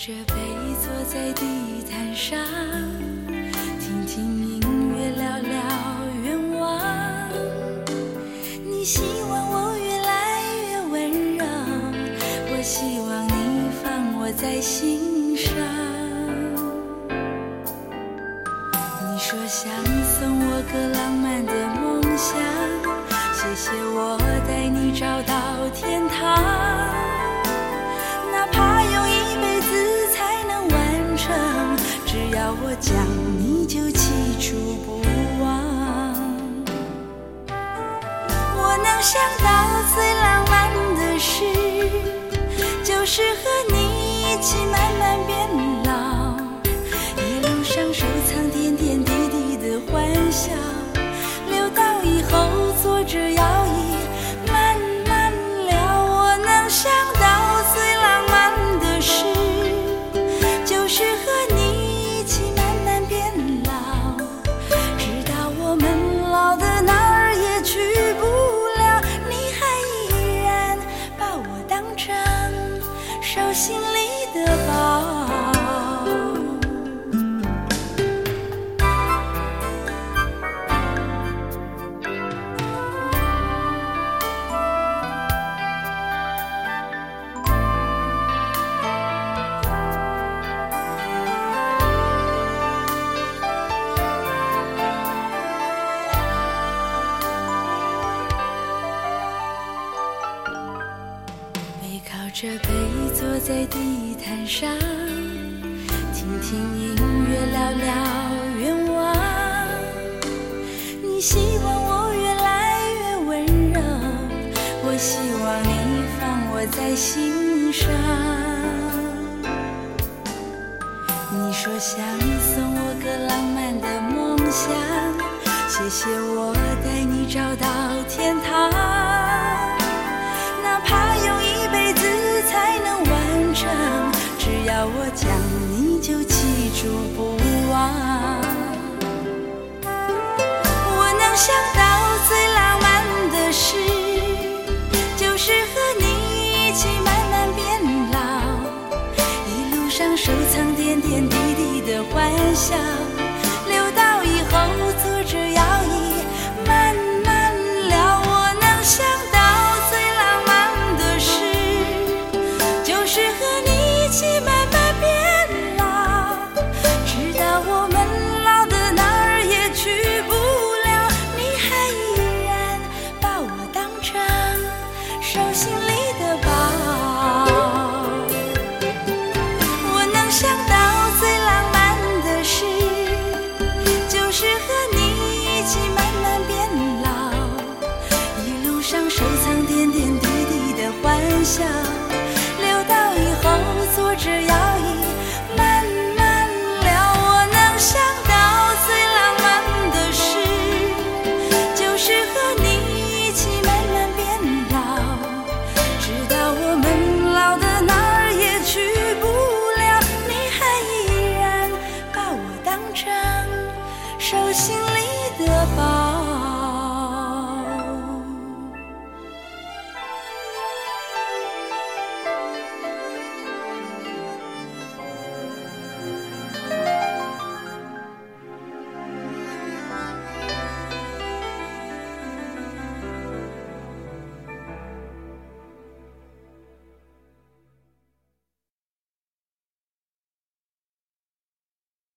着杯坐在地毯上，听听音乐，聊聊愿望。你希望我越来越温柔，我希望你放我在心上。你说想送我个浪漫的梦想，谢谢我带你找到天堂，哪怕用一辈子才能完成，只要我讲你就记住不忘。我能想到最浪漫的事，就是和你一起慢慢变老，一路上收藏点点滴滴的欢笑，留到以后坐着摇椅慢慢聊。我能想到最浪漫的事，就是和你一起慢慢变老，直到我们老的哪儿也去不了，你还依然把我当成手心里的宝。靠着杯坐在地毯上，听听音乐，聊聊愿望。你希望我越来越温柔，我希望你放我在心上。你说想送我个浪漫的梦想，谢谢我带你找到天堂，哪怕用一辈子才能完成，只要我讲你就记住不忘。我能想到最浪漫的事，就是和你一起慢慢变老，一路上收藏点点滴滴的欢笑，留到以后坐着摇椅慢慢聊。我能想到慢慢变老，直到我们老的哪儿也去不了，你还依然把我当成手心里的宝。我能想到最浪漫的事，就是和你一起慢慢变老，一路上收藏点点滴滴的欢笑。